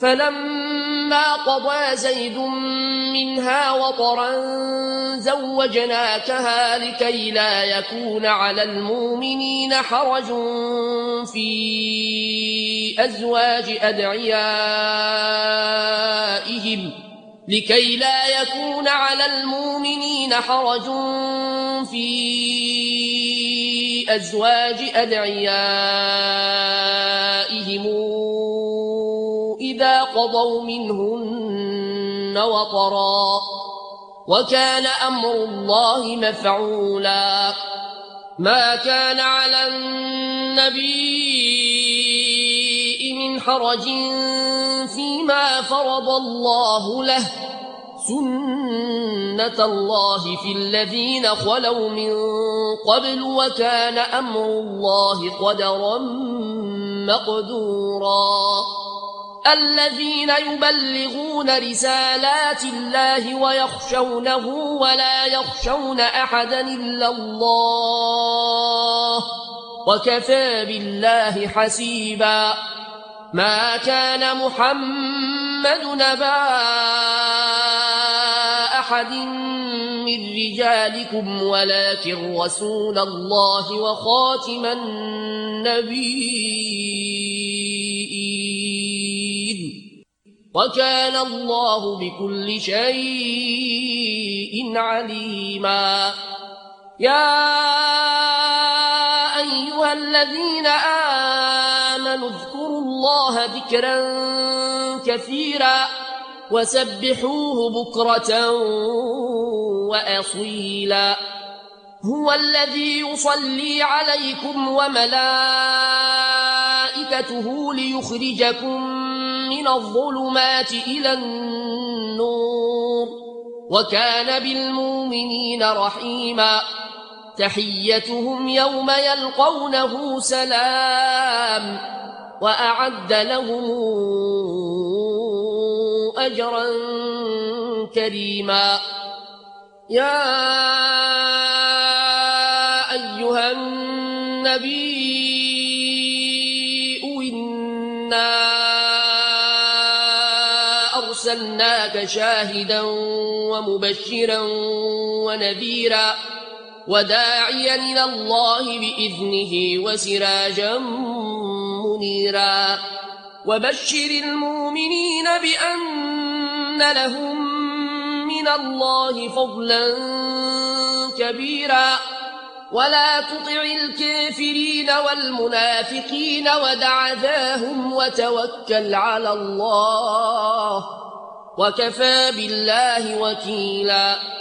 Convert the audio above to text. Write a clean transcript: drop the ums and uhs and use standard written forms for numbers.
فلما قضى زيد منها وطرا زوجناكها لكي لا يكون على المؤمنين حرج في أزواج أدعيائهم إذا قضوا منهن وطرا وكان أمر الله مفعولا ما كان على النبي من حرج فيما فرض الله له سنة الله في الذين خلوا من قبل وكان أمر الله قدرا مقدورا الذين يبلغون رسالات الله ويخشونه ولا يخشون أحدا إلا الله وكفى بالله حسيبا ما كان محمد نبا أحد من رجالكم ولكن رسول الله وخاتم النبيين وكان الله بكل شيء عليما يا أيها الذين آمنوا اذكروا الله ذكرا كثيرا وسبحوه بكرة وأصيلا هو الذي يصلي عليكم وملائكته ليخرجكم من الظلمات إلى النور وكان بالمؤمنين رحيما تحيتهم يوم يلقونه سلام وأعد لهم أجرا كريما يا أيها النبي إنا أرسلناك شاهدا ومبشرا ونذيرا وداعيا إلى الله بإذنه وسراجا منيرا وبشر المؤمنين بأن لهم من الله فضلا كبيرا ولا تطع الكافرين والمنافقين ودع ذاهم وتوكل على الله وكفى بالله وكيلا